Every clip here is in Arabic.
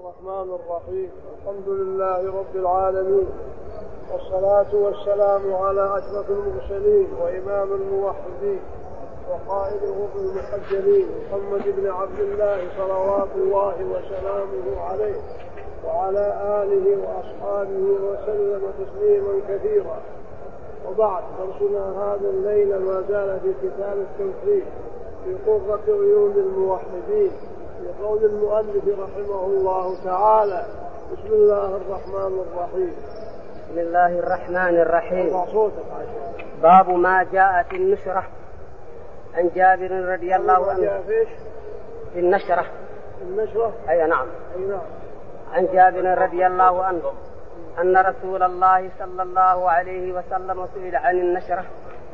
الرحمن الرحيم. الحمد لله رب العالمين، والصلاة والسلام على أشرف المرسلين وإمام الموحدين وقائد الغر المحجلين محمد بن عبد الله صلوات الله وسلامه عليه وعلى آله وأصحابه وسلم تسليما كثيرا. وبعد، درسنا هذا الليل ما زال في كتاب التوحيد في قرة عيون الموحدين في قول المؤلف رحمه الله تعالى: بسم الله الرحمن الرحيم. بسم الله الرحمن الرحيم. باب ما جاء في النشرة. عن جابر رضي الله عنه. في النشرة. أي نعم. عن جابر رضي الله عنه أن رسول الله صلى الله عليه وسلم سئل عن النشرة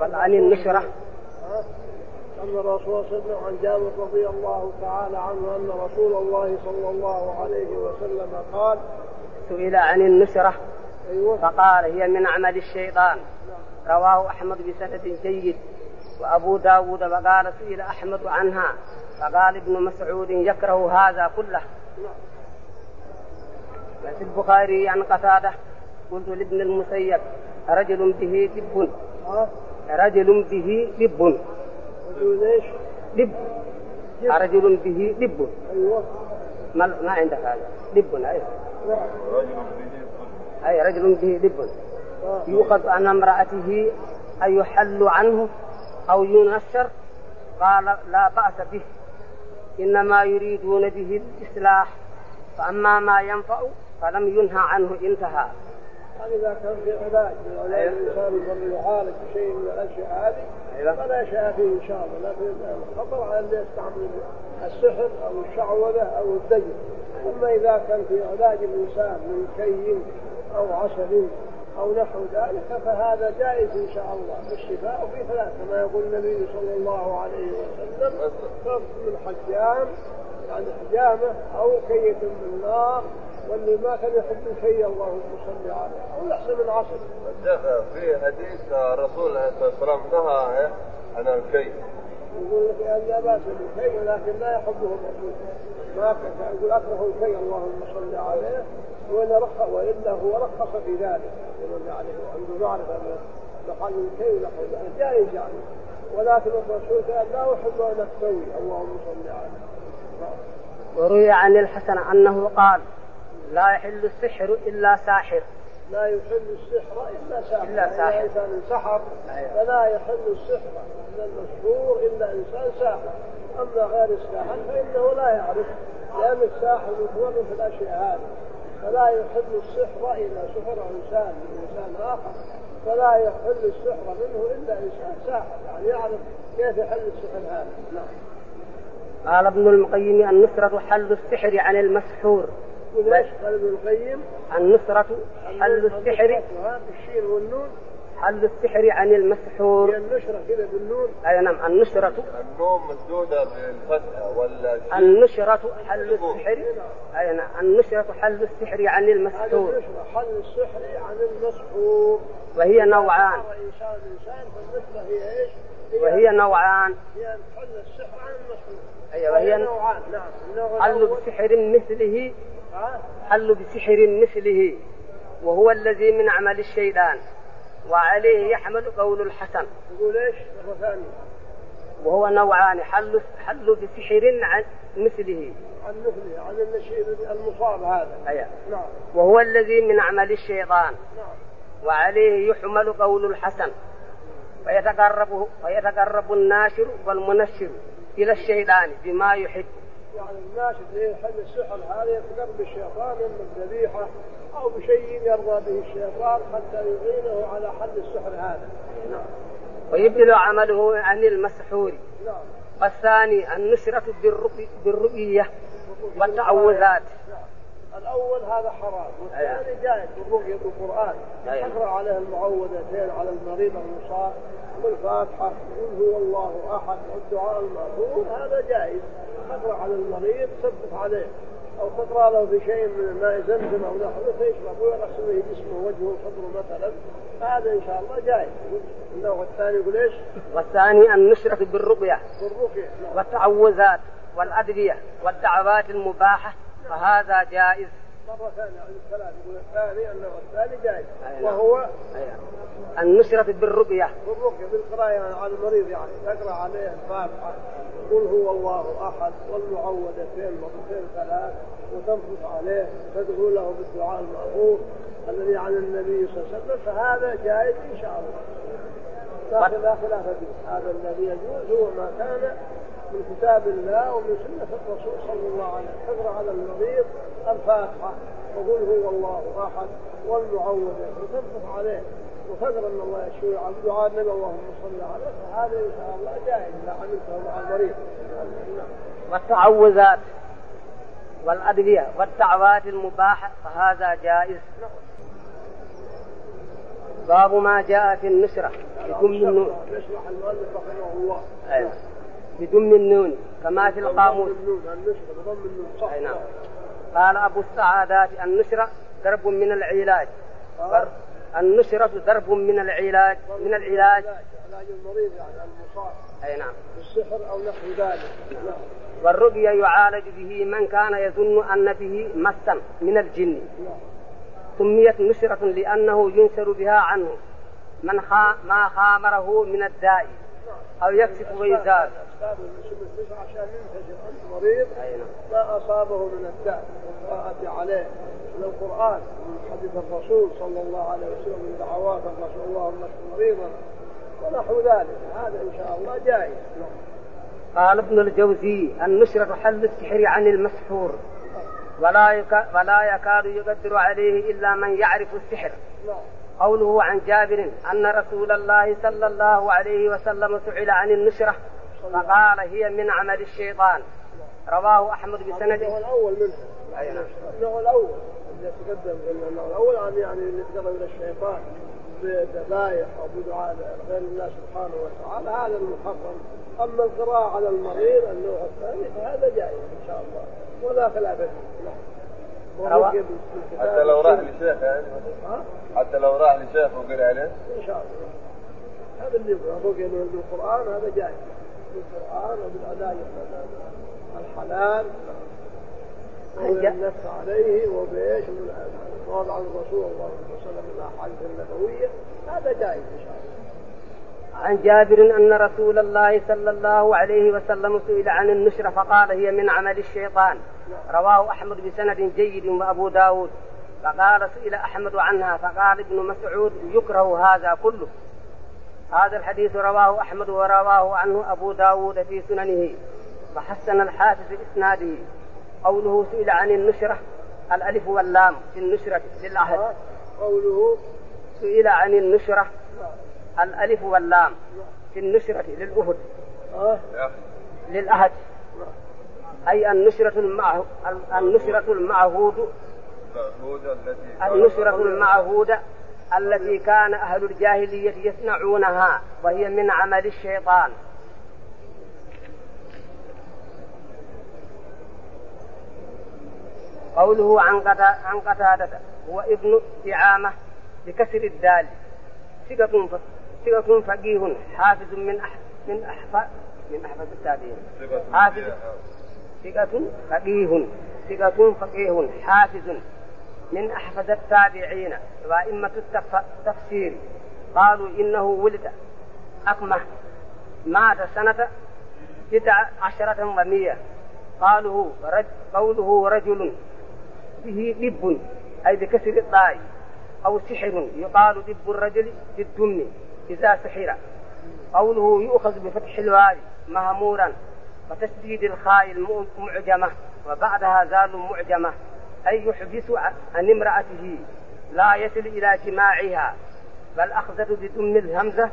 أن الرسول صلى الله عليه وسلم عن جابر رضي الله تعالى عنه أن رسول الله صلى الله عليه وسلم قال: سئل عن النشرة فقال: هي من عمل الشيطان. رواه أحمد بسند جيد. وأبو داود فقال: سئل أحمد عنها فقال ابن مسعود: يكره هذا كله. في البخاري عن قتادة: قلت لابن المسيب: رجل به دب. رجل به دب. رجل به دب. ما عندك هذا دب؟ أي رجل به دب يؤخذ عن امرأته أن يحل عنه أو ينشر. قال: لا بأس به، إنما يريدون به الإصلاح، فأما ما ينفع فلم ينهى عنه انتهى. إذا كان في علاج الإنسان يعالج شيء من الأشياء هذه فلا شيء فيه إن شاء الله، لكن خطر على اللي يستعمل السحر أو الشعوذة أو الدجل. أما إذا كان في علاج الإنسان من كي أو عسل أو نحو ذلك فهذا جائز إن شاء الله. الشفاء في ثلاث كما يقول النبي صلى الله عليه وسلم: فرد من حجام يعني حجامة أو كية من نار، واللي ما كان يحب الكي اللهم صل عليه أو يحسن من عسل. في حديث الرسول عليه الصلاة والسلام نهى عن الكي، يقول لك أن لا بأس بالكي ولكن لا يحبه الرسول. ما كان يقول أكره الكي اللهم صل عليه، وإلا هو رخص في ذلك عليه عنده معرفة محل الكي ونحو ذلك جائز يعني، ولكن الرسول قال: لا أحب أن أكتوي اللهم صل عليه. وروي عن الحسن أنه قال: لا يحل السحر إلا ساحر. لا يحل السحر إلا ساحر. إذا إنسان سحر فلا يحل السحر إلا المشهور إلا إنسان ساحر. أما غير الساحر فإنه لا يعرف، لأن الساحر متورط في الأشياء هذه، فلا يحل السحر إلا سحر إنسان من إنسان آخر، فلا يحل السحر منه إلا إنسان ساحر يعني يعرف كيف يحل السحر هذا. قال ابن القيم: النصرة حل السحر عن المسحور. وليش قال ابن القيم؟ النصرة حل السحر بالشين والنون، حل السحر عن المسحور. هي النشرة كذا بالنون. أي نعم. النشرة النون مسدودة بالفتحة ولا النشرة حل السحر. أي نعم. النشرة حل السحر عن المسحور. النشرة حل السحر عن المسحور. وهي نوعان. إنسان فالنشرة هي إيش؟ وهي نوعان. هي حل السحر عن المسحور. أي وهي نوعان. نعم. حل بسحر مثله. حل بسحر مثله وهو الذي من عمل الشيطان، وعليه يحمل قول الحسن. يقول ايش مرة ثانية؟ وهو نوعان: حل بسحر عن مثله عن النشيد المصاب هذا. نعم. وهو الذي من عمل الشيطان. وعليه يحمل قول الحسن. فيتقرب الناشر والمنشر إلى الشيطان بما يحب. يعني الناشر يحل السحر هذا يتقرب الشيطان إما بذبيحة أو بشيء يرضى به الشيطان حتى يعينه على حل السحر هذا. ويبدل عمله عن المسحور. والثاني النشرة بالرقية والتعوذات. الأول هذا حرام، والثاني جائز بالرقية بالقرآن. تقرأ عليه المعوذتين على المريض المصاب والفاتحة قل هو الله أحد والدعاء المأثور هذا جائز. تقرأ على المريض تثبت عليه، أو تقرأ له بشيء من ماء زمزم أو نحوه فيشرب ويغسل به جسمه وجهه وصدره مثلا، هذا إن شاء الله جائز. النوع الثاني يقول إيش؟ والثاني النشرة بالرقية بالرقية والتعوذات والأدعية والدعوات المباحة فهذا جائز. مرة ثانية عن الثلاث يقول الثاني أنه الثاني جائز وهو النشرة بالرقية بالقراءة على المريض، يعني تقرأ عليه الفاتحة قل هو الله أحد والمعوذتين مرتين ثلاث وتنفث عليه تدعو له بالدعاء المأثور الذي عن النبي صلى الله عليه وسلم، فهذا جائز إن شاء الله لا خلاف فيه. هذا الذي يجوز هو ما كان من كتاب الله ومن سنة الرسول صلى الله عليه وسلم. تقرأ على المريض الفاتحة وقل هو الله أحد والمعوذتين وتنفث عليه وتقرأ أن الله يشفي عن دعاء النبي اللهم صل عليه، فهذا إن شاء الله جائز إذا عملته مع المريض. والتعوذات والأدوية والدعوات المباحة فهذا جائز. باب ما جاء في النشرة بدم النون. يشرح المؤلف رحمه الله. أيوة. بدم النون كما في القاموس. نعم. قال أبو السعادات النشرة ضرب من العلاج. النشرة ضرب من العلاج علاج المريض يعني المصاب. أي نعم. السحر أو نحو ذلك. نعم. والرقية يعالج به من كان يظن أن به مسا من الجن. سميت نشرة لأنه ينشر بها عنه ما خامره من الداء أو يكشف ويزال. عشان ينتشر المريض ما أصابه من الداء والقراءة عليه من القرآن من حديث الرسول صلى الله عليه وسلم من دعوات الرسول اللهم اشف مريضا ونحو ذلك، هذا إن شاء الله جائز. قال ابن الجوزي النشرة حل السحر عن المسحور ولا يكاد يقدر عليه إلا من يعرف السحر. قوله عن جابر أن رسول الله صلى الله عليه وسلم سئل عن النشرة فقال هي من عمل الشيطان. رواه أحمد بسند. النوع الأول منه. النوع الأول اللي تقدم النوع الأول يعني اللي تقرب إلى الشيطان بذبائح أو بدعاء غير الله سبحانه وتعالى، هذا المحرم. أما القراءة على المريض النوع الثاني فهذا جائز إن شاء الله ولا خلاف فيه. حتى لو راح لشيخ يعني حتى لو راح لشيخ وقرأ عليه إن شاء الله. هذا اللي رقية من القرآن هذا جائز بالقرآن وبالأداء الحلال والنفس عليه وبإيش وضع الرسول الله صلى الله عليه وسلم الأحاديث النبوية، هذا جائز إن شاء الله. عن جابر أن رسول الله صلى الله عليه وسلم سئل عن النشرة فقال هي من عمل الشيطان. رواه أحمد بسند جيد وأبو داود. فقال سئل أحمد عنها فقال ابن مسعود يكره هذا كله. هذا الحديث رواه أحمد ورواه عنه أبو داود في سننه وحسن الحافظ إسناده. قوله سئل عن النشرة الألف واللام في النشرة للعهد. قوله سئل عن النشرة الألف واللام في النشرة للأهد للأهد أي النشرة المعهودة التي كان أهل الجاهلية يصنعونها وهي من عمل الشيطان. قوله عن قتادة هو ابن دعامة بكسر الدال ثقة فقيه حافظ من أحفظ التابعين. حافظ ثقة فقيه حافظ من أحفظ التابعين وأئمة التفسير. قالوا إنه ولد أكمه مات سنة 19 و100. قوله رجل به دب أي بكسر الطاء أو سحر يقال دب الرجل بالدم إذا سحر. قوله يؤخذ بفتح الواو مهمورا وتشديد الخاء المعجمة وبعدها زال معجمة أي يحبس عن امرأته لا يصل إلى جماعها بل أخذت بدم الهمزة.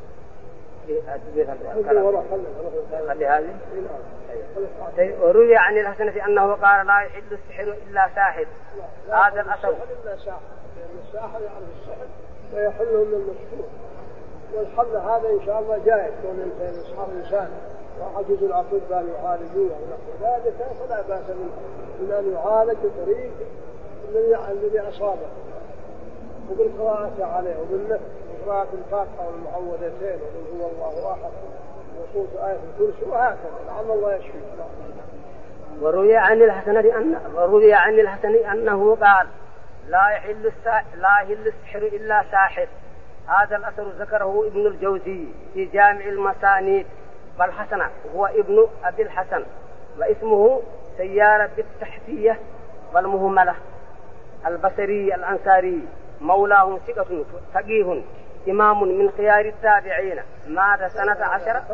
وروي عن الحسن أنه قال لا يحل السحر إلا ساحر. هذا الأثر الساحر يعرف السحر ويحله من المسحور، والحل هذا إن شاء الله جائز كون الإنسان يسحر الإنسان وعجز الأطباء يعالجوه ونحو ذلك فلا بأس من أن يعالج بطريق الذي أصابه وبالقراءة عليه وبالنفس وقراءة الفاتحة والمعوذتين وقل هو الله أحد وصوت آية الكرسي وهكذا لعل الله يشفي. وروي عن الحسن أنه قال لا يحل السحر إلا ساحر. هذا الأثر ذكره ابن الجوزي في جامع المسانيد. والحسن هو ابن أبي الحسن واسمه سيارة بالتحتية والمهملة البصري الأنصاري مولاه ثقة فقيه إمام من خيار التابعين مات سنة 10.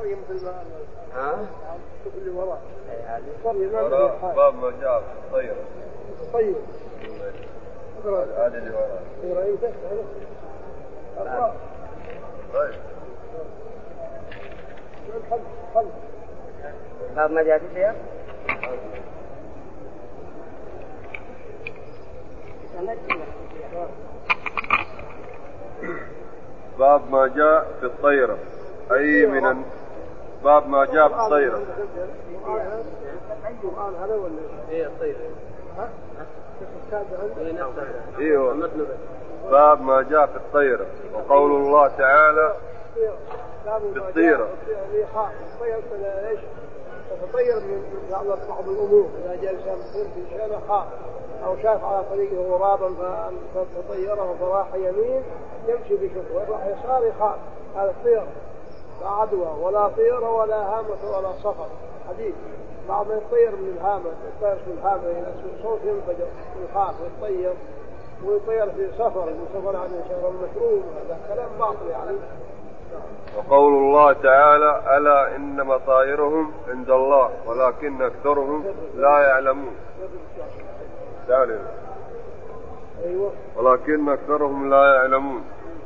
باب ما جاء طيب طيب هذا اللي وراه طيب باب ما جاء فيه باب ما جاء في الطيرة أي من باب ما جاء في الطيرة. ايوه باب ما جاء في الطيرة وقول الله تعالى في الطيرة. تطير من بعض الأمور إذا جاء إنسان في شارع خاف أو شاف على طريقه غرابا فطيره فراح يمين يمشي بشكوى راح يسار يخاف. هذا الطير لا عدوى ولا طير ولا هامة ولا صفر حديث. بعض ما يطير من الهامة يطير من الهامة إلى صوت ينفجر يخاف ويطير ويطير في سفر وسفر عن شهر مشروب. هذا كلام باطل يعني. وقول الله تعالى ألا إنما طائرهم عند الله ولكن أكثرهم لا يعلمون. ولكن أكثرهم لا يعلمون.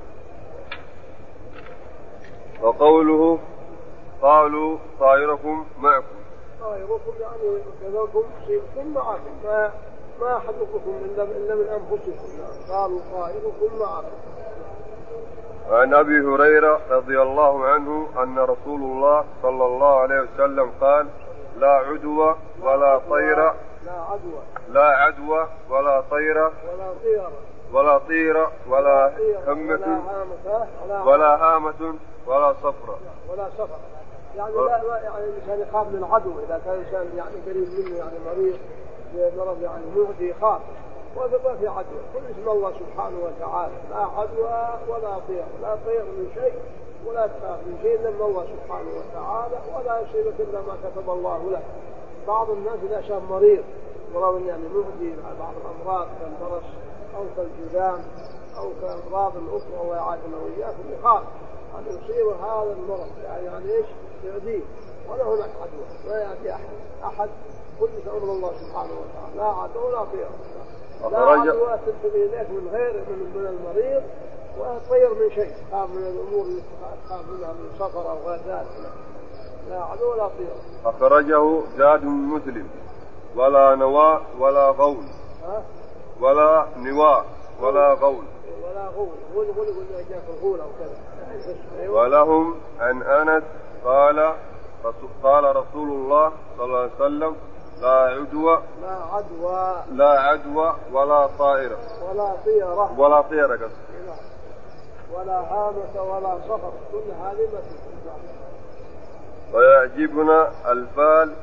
وقوله قالوا طائركم معكم. طائركم يعني كذلكم شيء معكم ما أحدكم إلا من أنفسكم. قالوا طائركم معكم. وعن أبي هريرة رضي الله عنه أن رسول الله صلى الله عليه وسلم قال لا عدوى ولا طير لا عدوى ولا طير ولا طير ولا همة ولا هامة ولا صفرة ولا سفر. يعني لا يعني الإنسان يخاف من العدو إذا كان الإنسان يعني قريب منه يعني مريض مرض يعني مؤذي يخاف. وما في عدوى كل اسم الله سبحانه وتعالى. لا عدوى ولا طير لا طير من شيء ولا تخاف من شيء إلا الله سبحانه وتعالى ولا يصيبك إلا ما كتب الله له. بعض الناس إذا شاف مريض يعني مؤذي مع بعض الأمراض كالبرص أو كالجذام أو كأمراض أخرى الله يعافينا وإياكم يخاف أن يصيب هذا المرض يعني إيش يؤذيه. ولا هناك عدوى لا يأتي أحد كل أمر الله سبحانه وتعالى. لا عدوى ولا طير لا عدوى تنتبه إليك من غير من المريض وطير من شيء خاف من الأمور اللي خاف منها من سفر أو غير ذلك. لا عدوى ولا طير. أخرجه زاد مسلم ولا نواء ولا غول ولا نواء ولا غول ولا غول جاء الغول أو كذا. ولهم عن أنس قال رسول الله صلى الله عليه وسلم لا عدوى ولا طائرة ولا طيرة ولا هامة ولا صفر كل هذه ما تسمع. ويعجبنا الفال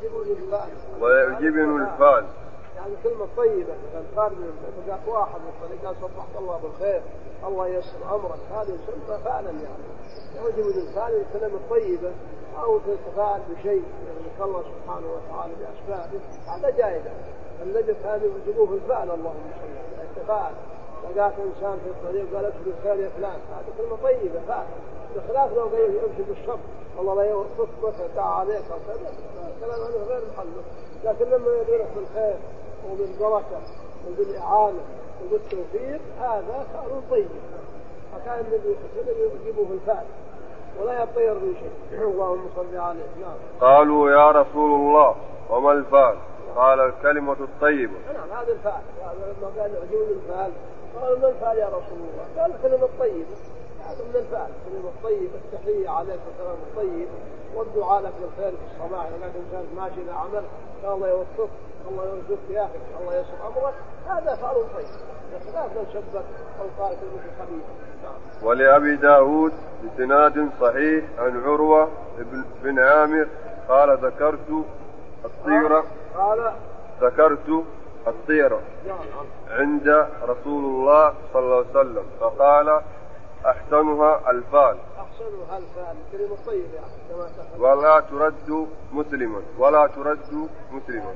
يعني كلمة طيبة الفال من بقاك واحد من الطريقات صبحت الله بالخير الله يسر أمرك هذا يسمى فعلا يعني. يعجب الفال الكلمة الطيبة أو تتفاعل بشيء يعني الله سبحانه وتعالى بأسبابه هذا جائزة. الذي كان يعجبوه الفعل اللهم صل عليه التفاعل. لقاك إنسان في الطريق قال أبشر بالخير يا فلان هذا كلمة طيبة فعلا. بخلاف لو قال أبشر بالشر الله لا يوفقك وتعالى عليك كلام عنه غير محله. لكن لما يدرك بالخير وبالبركة وبالإعانة وبالتوفيق هذا كان طيب. فكان النبي صلى الله عليه وسلم يعجبه الفعل ولا يطير من شيء. اللهم صل عليه. قالوا يا رسول الله وما الفعل؟ قال الكلمة الطيبة. نعم هذا الفعل. لما قال يعجبني الفعل قال ما الفعل يا رسول الله؟ قال الكلمة الطيبة. هذا من الفعل الكلمة الطيبة التحية عليك والكلام الطيب والدعاء لك بالخير في الصباح. لكن إنسان ماشي إلى عمل قال الله يوفقك الله يرزقك يا أخي الله يسر أمرك هذا فعل طيب. بخلاف لو شبك أو قال كلمة خبيثة. ولأبي داود بسناد صحيح عن عروة بن عامر قال ذكرت الطيرة قال ذكرت الطيرة عند رسول الله صلى الله عليه وسلم فقال أحسنها الفال كلمة طيب يعني ولا ترد مسلما ولا ترد مسلما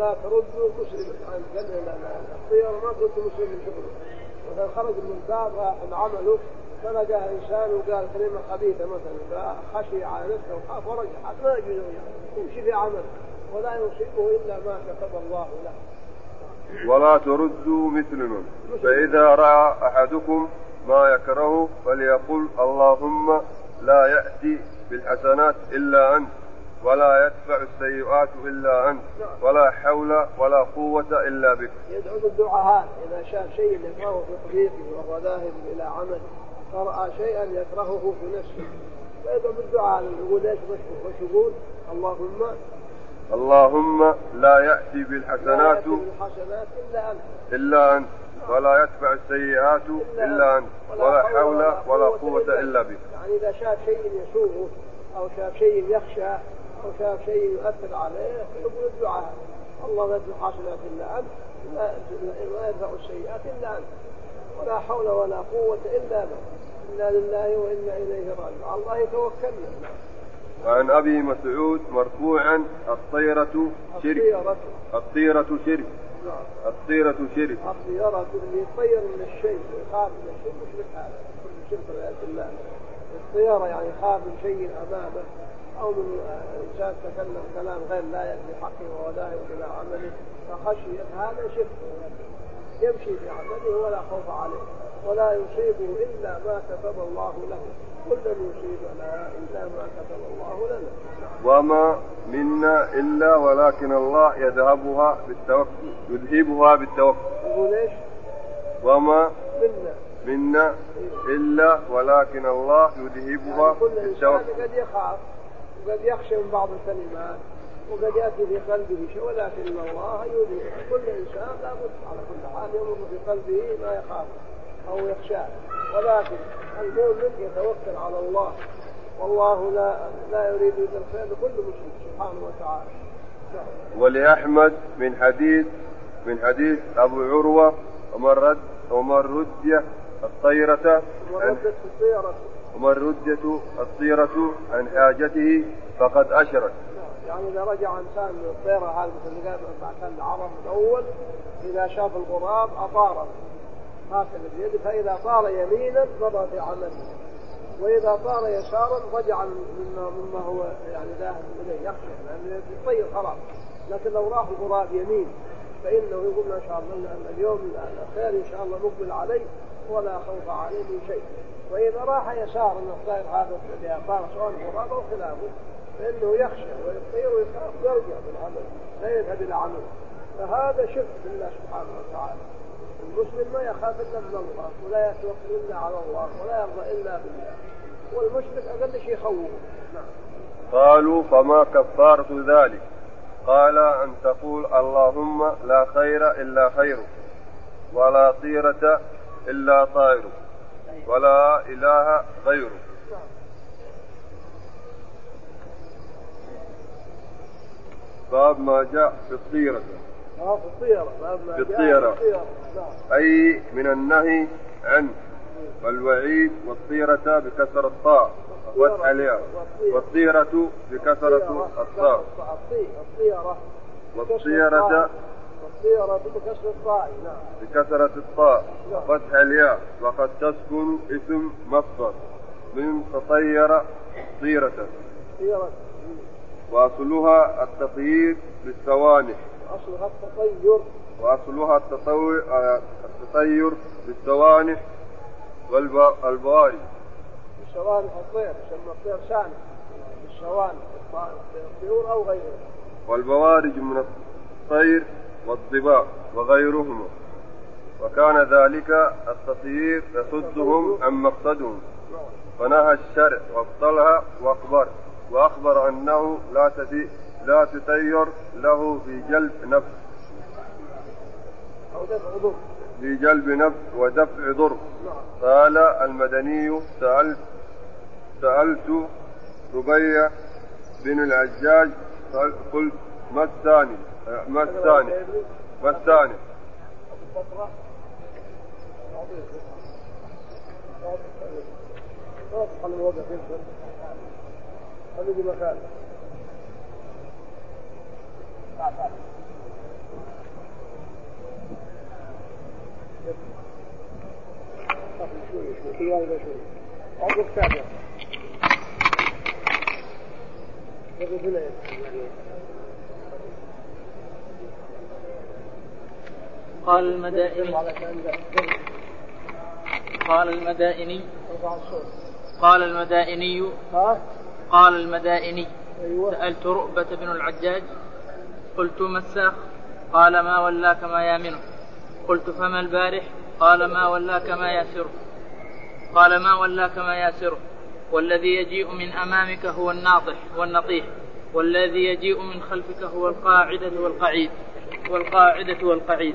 يعني الطيرة ما ترد مسلم شغله. مثلا خرج من باب عمله فلقى إنسان وقال كلمة خبيثة مثلا فخشي على نفسه وخاف ورجع ما يجوز يمشي في عمله ولا يصيبه إلا ما كتب الله له. ولا تردوا مسلما فإذا رأى أحدكم ما يكره فليقل اللهم لا يأتي بالحسنات إلا أنت ولا يدفع السيئات إلا أنت ولا حول ولا قوة إلا بك. يدعو بالدعاء إذا شاف شيء يكرهه في طريقه وهو ذاهب إلى عمل فرأى شيئا يكرهه في نفسه فيدعو بالدعاء يقول ايش وش يقول اللهم لا يأتي بالحسنات إلا أنت ولا يدفع السيئات إلا أنت ولا حول ولا قوة إلا بك. يعني إذا شاف شيء يسوءه أو شاف شيء يخشى أو شاف شيء يؤثر عليه فيقول الدعاء الله لا يدفع الحسنات إلا أنت لا يدفع السيئات إلا أنت ولا حول ولا قوة إلا بك إنا لله وإنا إليه راجعون. الله توكلنا. وعن أبي مسعود مرفوعا الطيرة شرك. الطيرة شرك. الطيرة اللي يطير من الشيء يخاف من الشيء مشرك هذا كل شرك والعياذ بالله. الطيرة يعني يخاف من شيء أمامه أو من إنسان تكلم كلام غير لا يأتي حقه وهو ذاهب إلى عمله فخشي هذا شرك يمشي في عمله ولا خوف عليه ولا يصيبه إلا ما كتب الله له. كل من يصيبنا إلا ما كتب الله لنا. وما منا إلا ولكن الله يذهبها بالتوكل. يقول إيش؟ وما منا إلا ولكن الله يذهبها يعني كل بالتوكل. إنسان قد يخاف وقد يخشى من بعض الكلمات وقد يأتي في قلبه شيء ولكن الله يذهب. كل إنسان لا بد على كل حال يمر في قلبه ما يخاف أو يخشى ولكن المؤمن يتوكل على الله والله لا يريد إلا الخير لكل مسلم سبحانه وتعالى. ولأحمد من حديث أبو عروة ومن رد الطيرة عن حاجته فقد أشرك. يعني إذا رجع إنسان من الطيرة هذه مثل ما كان العرب الأول إذا شاف الغراب أطاره هكذا بيده فإذا طار يمينا مضى في عمله وإذا طار يسارا رجع مما هو يعني ذاهب إليه يخشى لأنه يطير خلاص. لكن لو راح الغراب يمين فإنه يقول ما شاء الله أن اليوم الخير إن شاء الله مقبل عليه ولا خوف عليه من شيء. وإذا راح يسار أن الطير هذا الذي طار سواء الغراب أو خلافه فإنه يخشى ويطير ويخاف ويرجع بالعمل لا يذهب إلى عمله. فهذا شرك بالله سبحانه وتعالى. المسلم ما يخاف إلا من الله ولا يتوكل إلا على الله ولا يرضى إلا بالله والمشرك أقل شيء يخوفه. قالوا فما كفارة ذلك؟ قال أن تقول اللهم لا خير إلا خيرك ولا طيرة إلا طائرك ولا إله غيرك. باب ما جاء في الطيرة. في الطيرة أي من النهي عنه والوعيد. والطيرة بكسر الطاء وفتح الياء والطيرة بكسرة الطاء والطيرة بكسرة الطاء وفتح الياء وقد تسكن اسم مصدر من تطير طيرة وأصلها التطيير بالسوانح. وأصلها التطير بالسوانح والبوارج. السوانح الطير يسمى الطير سانح بالسوانح الطيور أو غيرها. والبوارج من الطير والضباء وغيرهما. وكان ذلك التطيير يصدهم عن مقصدهم فنهى الشرع وابطلها وأخبر أنه لا تطير له في جلب نفس ودفع ضر. قال المدني سألت ربيع بن العجاج قلت ما الثاني؟ ما الثاني؟ ما الثاني؟ خلي مكان. قال المدائني سألت رؤبة بن الحجاج قلت ما الساخ؟ قال ما ولاك ما يامنه. قلت فما البارح؟ قال ما ولاك ما ياسره والذي يجيء من أمامك هو الناطح والنطيح والذي يجيء من خلفك هو والقاعدة والقعيد.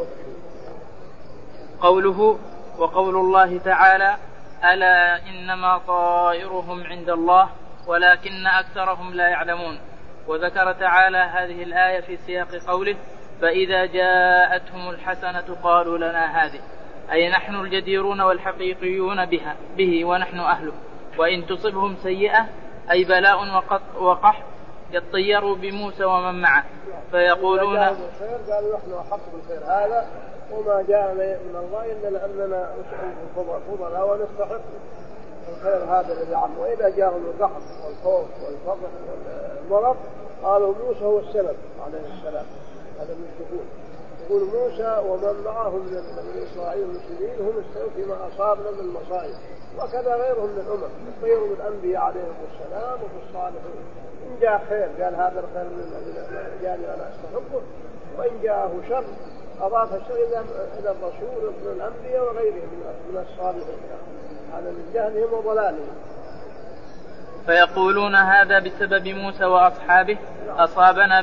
قوله وقول الله تعالى ألا إنما طائرهم عند الله ولكن أكثرهم لا يعلمون. وذكر تعالى هذه الآية في سياق قوله فإذا جاءتهم الحسنة قالوا لنا هذه، أي نحن الجديرون والحقيقيون به ونحن أهله. وإن تصبهم سيئة أي بلاء وقحط يطيروا بموسى ومن معه فيقولون قالوا نحن أحق بالخير هذا وما جاءنا من الله إلا لأننا فضلا ونستحق الخير هذا الذي عنه. وإذا جاءهم القحط والخوف والفقر والمرض قالوا موسى هو السبب عليه السلام. هذا المشركون يقول موسى ومن معه من بني إسرائيل المسلمين هم السبب فيما أصابنا من المصائب، وكذا غيرهم من الأمم يطيروا بالأنبياء عليهم السلام وبالصالحين. إن جاء خير قال هذا الخير من جاني أنا أستحقه، وإن جاءه شر أضاف الشر إلى الرسول من الأنبياء وغيرهم من الصالحين. هذا من جهلهم وضلالهم. فيقولون هذا بسبب موسى وأصحابه أصابنا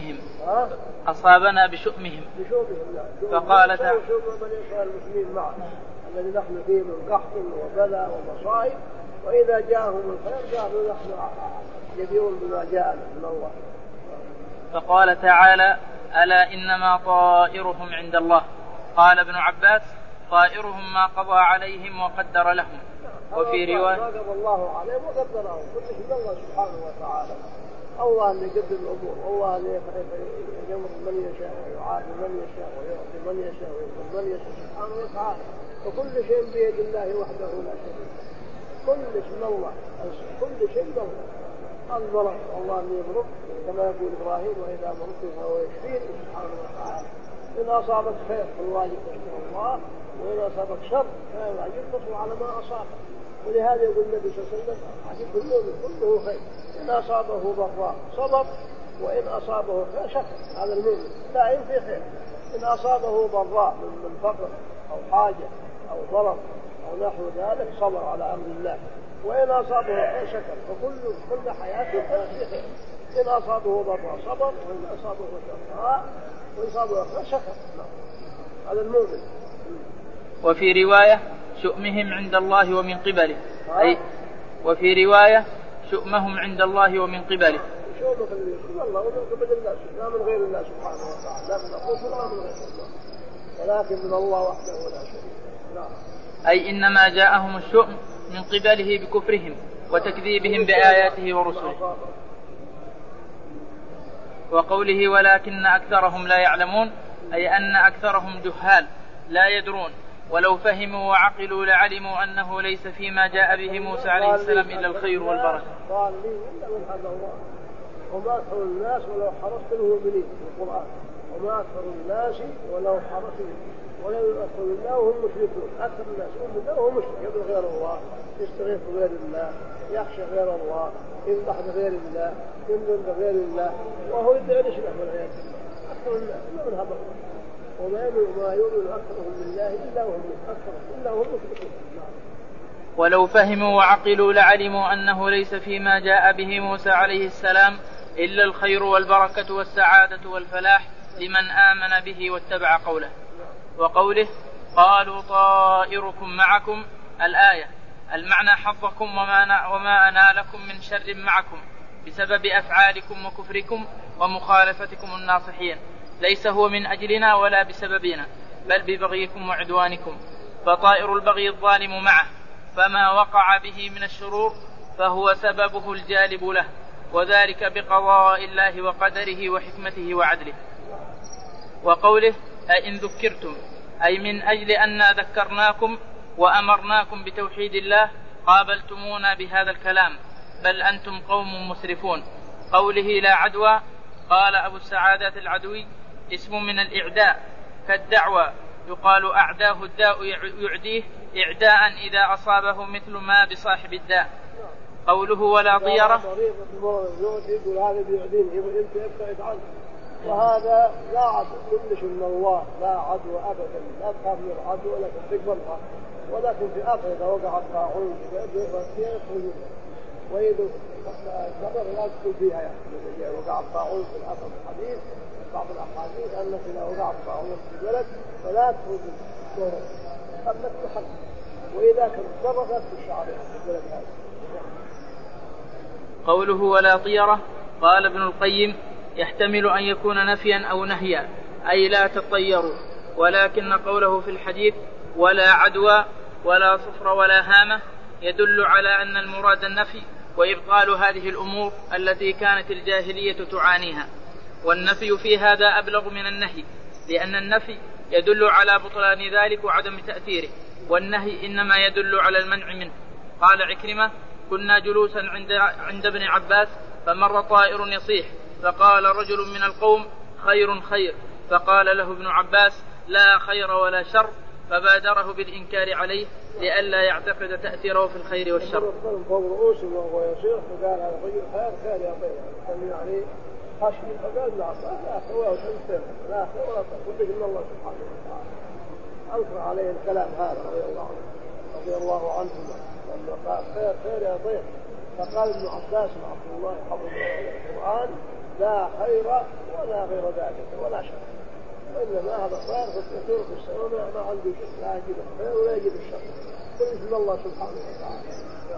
بشؤمهم. فقال تعالى بني إسرائيل المسلمين معه الذي نحن فيه من قحط وبلاء ومصائب، وإذا جاءهم الخير قالوا نحن جديرون بما جاءنا من الله. فقال تعالى ألا إنما طائرهم عند الله. قال ابن عباس طائرهم ما قضى عليهم وقدر لهم. وفي رواية ما قضى الله عليهم وقدر لهم كل شيء الله سبحانه وتعالى. الله اللي يقدر الأمور، الله اللي يمر من يشاء ويعاد من يشاء ويعطي من يشاء ويذل من يشاء سبحانه وتعالى. وكل شيء بيد الله وحده لا شريك له. كل شيء من الله، كل شيء من الله. المرض الله اللي يمرض كما يقول إبراهيم وإذا مرضت فهو يشفيني سبحانه وتعالى. إن أصابك خير فالواجب تشكر الله، وإن أصابك شر فالواجب تصبر على ما أصابك. ولهذا يقول النبي صلى الله عليه وسلم عجب المؤمن كله خير، إن أصابه ضراء صبر وإن أصابه خير شكر. هذا المؤمن دائم في خير. إن أصابه ضراء من فقر أو حاجة أو ضرر أو نحو ذلك صبر على أمر الله، وإن أصابه خير شكر. فكل حياته في خير. إن أصابه ضراء صبر وإن أصابه شراء وإن أصابه خير شكر. هذا المؤمن. وفي رواية شؤمهم عند الله ومن قبله، أي وفي رواية شؤمهم عند الله ومن قبله. شؤمك من الله ومن قبل الله، لا من غير الله سبحانه وتعالى، لا من أخوص ولا من غير الله، ولكن من الله وحده لا شريك له. أي إنما جاءهم الشؤم من قبله بكفرهم وتكذيبهم بآياته ورسله. وقوله ولكن أكثرهم لا يعلمون، أي أن أكثرهم جهال لا يدرون، ولو فهموا وعقلوا لعلموا أنه ليس فيما جاء به موسى عليه السلام إلا الخير والبركة. قال لي إلا من هذا الله، وما أكثر الناس ولو حرصت المؤمنين في القرآن، وما أكثر الناس ولو حرصوا ولو أكثر الله وهم مشركون. أكثر الناس هم الله وهم مشرك، يدعو غير الله، يستغيث غير الله، يخشى غير الله، يذبح غير الله، ينذر غير الله، وهو يدعي الإشراك والعياذ بالله. أكثر الناس إلا من هذا الله، وما يؤمن أكثرهم بالله إلا هم مشركون. ولو فهموا وعقلوا لعلموا أنه ليس فيما جاء به موسى عليه السلام إلا الخير والبركة والسعادة والفلاح لمن آمن به واتبع قوله. وقوله قالوا طائركم معكم، الآية المعنى حظكم وما أنالكم من شر معكم، بسبب أفعالكم وكفركم ومخالفتكم الناصحين، ليس هو من أجلنا ولا بسببنا، بل ببغيكم وعدوانكم، فطائر البغي الظالم معه، فما وقع به من الشرور فهو سببه الجالب له، وذلك بقضاء الله وقدره وحكمته وعدله. وقوله أئن ذكرتم، أي من أجل أننا ذكرناكم وأمرناكم بتوحيد الله قابلتمونا بهذا الكلام، بل أنتم قوم مسرفون. قوله لا عدوى، قال أبو السعادات العدوي اسم من الإعداء كالدعوى، يقال أعداه الداء يعديه إعداء إذا أصابه مثل ما بصاحب الداء. قوله ولا طيرة، يقول هذا بيعدين يقول أنت ابتعد عنه، وهذا لا عدو كلش من الله، لا عدو أبدا، لا تخاف من العدو ولا تقبلها، ولكن في آخر إذا وقع الطاعون وإذا الخبر لا تدخل فيها، يعني وقع الطاعون في الأثر الحديث بعض الأحاديث أنك إذا وقع الطاعون في البلد فلا تخرج الشهر أنك تحل، وإذا كنت تصرفت في الشعر في البلد هذا. قوله ولا طيرة، قال ابن القيم يحتمل أن يكون نفيا أو نهيا، أي لا تطيروا، ولكن قوله في الحديث ولا عدوى ولا صفر ولا هامة يدل على أن المراد النفي وإبطال هذه الأمور التي كانت الجاهلية تعانيها، والنفي في هذا أبلغ من النهي، لأن النفي يدل على بطلان ذلك وعدم تأثيره، والنهي إنما يدل على المنع منه. قال عكرمة كنا جلوسا عند ابن عباس فمر طائر يصيح، فقال رجل من القوم خير خير، فقال له ابن عباس لا خير ولا شر، فبادره بالإنكار عليه لئلا يعتقد تأثيره في الخير والشر. فوق رؤوسهم وهو يصيح فقال هذا رجل خير خير يا طيب، يعني خشم، فقال ابن عباس لا خير ولا شر، لا خير ولا شر، كله من الله سبحانه وتعالى. أنكر عليه الكلام هذا رضي الله عنه لما قال خير خير يا طيب، فقال ابن عباس عبد الله حفظه القرآن لا خير ولا غير ذلك ولا شر، وإنما هذا صار في الكثير في السماء ما عنده شيء، لا يجد الخير ولا يجد الشر، كل من الله سبحانه وتعالى.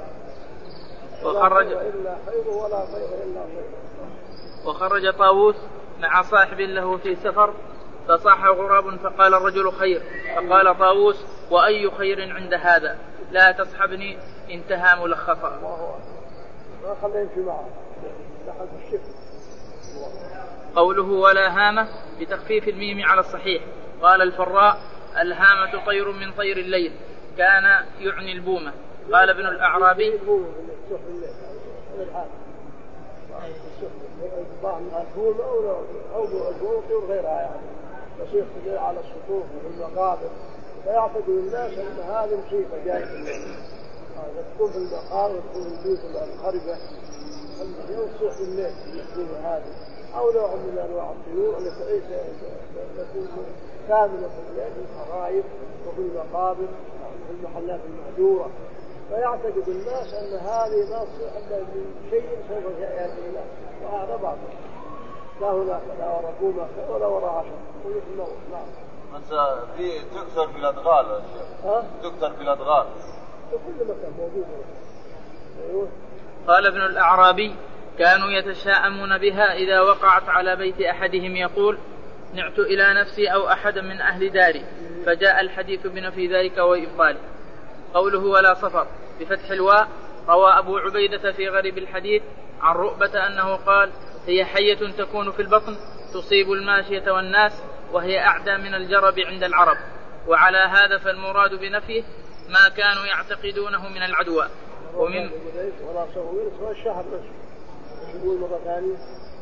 وخرج إلا خير ولا خير إلا خير. وخرج طاووس مع صاحب له في سفر فصاح غراب فقال الرجل خير، فقال طاووس وأي خير عند هذا، لا تصحبني، انتهى ملخصا. ما خليه يمشي معه لحد الشفت. قوله ولا هامة بتخفيف الميم على الصحيح. قال الفراء الهامة طير من طير الليل، كان يعني البومة. قال ابن الأعرابي أو غيرها يعني يصير تجري على السطوح والمقابر، فيعتقد الناس أن هذه مصيبة جاية تكون في المقابر وتكون في البيوت الخربة، يصيح بالليل يحكون هذه، أو نوع من أنواع الطيور التي تكون كاملة في الليل في الخرائب وفي المقابر وفي المحلات المهجورة، فيعتقد الناس أن هذه ما تصيح إلا من شيء سوف يأتي إليه، وهذا بعض لا هناك لا وراء بومة ولا وراء عشر كل الموت. نعم. بس في تكسر في الأدغال يا شيخ. تكسر في الأدغال. في كل مكان موجود. أيوه. قال ابن الأعرابي كانوا يتشاءمون بها إذا وقعت على بيت أحدهم، يقول نعت إلى نفسي أو أحدا من أهل داري، فجاء الحديث بنفي ذلك وإبطاله. قوله ولا صفر بفتح الواء، روى أبو عبيدة في غريب الحديث عن رؤبة أنه قال هي حية تكون في البطن تصيب الماشية والناس، وهي أعدى من الجرب عند العرب. وعلى هذا فالمراد بنفيه ما كانوا يعتقدونه من العدوى. ومن ولا صغير سوى الشهر يقول مرة ثانية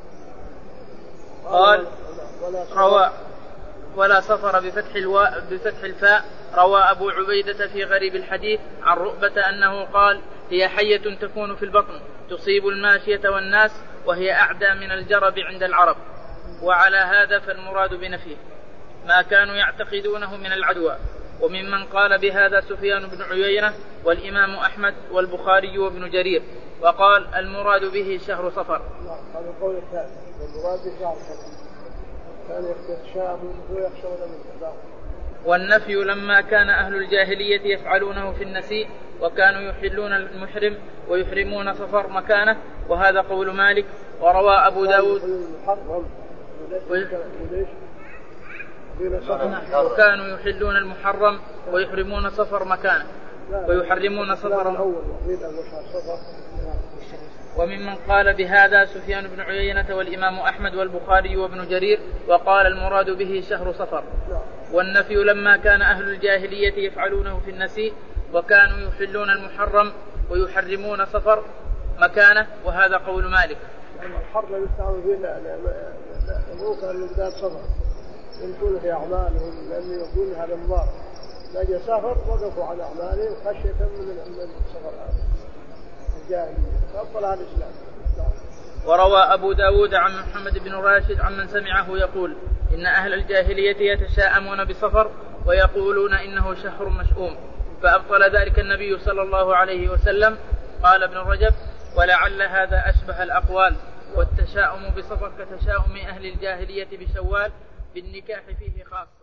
قال روى ولا صفر بفتح الفاء، روى أبو عبيدة في غريب الحديث عن رؤبة أنه قال هي حية تكون في البطن تصيب الماشية والناس، وهي أعدى من الجرب عند العرب. وعلى هذا فالمراد بنفيه ما كانوا يعتقدونه من العدوى. وممن قال بهذا سفيان بن عيينة والإمام أحمد والبخاري وابن جرير، وقال المراد به شهر صفر. هذا القول الثاني، المراد به شهر صفر، كان يتشاءمون ويخشون من الإسلام. والنفي لما كان أهل الجاهلية يفعلونه في النسيء وكانوا يحلون المحرم ويحرمون صفر مكانه وهذا قول مالك. وروى أبو داود وكانوا يحلون المحرم ويحرمون صفر مكانه ويحرمون صفر. وممن قال بهذا سفيان بن عيينة والإمام أحمد والبخاري وابن جرير وقال المراد به شهر صفر. والنفي لما كان أهل الجاهلية يفعلونه في النسيء وكانوا يحلون المحرم ويحرمون صفر مكانه وهذا قول مالك. الحرم يستعمل فيه مو كان يزداد صفر يكون في أعمالهم لأنه يكون هذا مضار لأجل سفر وقفوا على أعمالهم خشية من السفر الجاهلية فأبطل على الإسلام. وروى أبو داود عن محمد بن راشد عمن سمعه يقول إن أهل الجاهلية يتشاءمون بصفر ويقولون إنه شهر مشؤوم فأبطل ذلك النبي صلى الله عليه وسلم. قال ابن رجب ولعل هذا أشبه الأقوال والتشاؤم بصفر كتشاؤم أهل الجاهلية بشوال بالنكاح فيه خاص.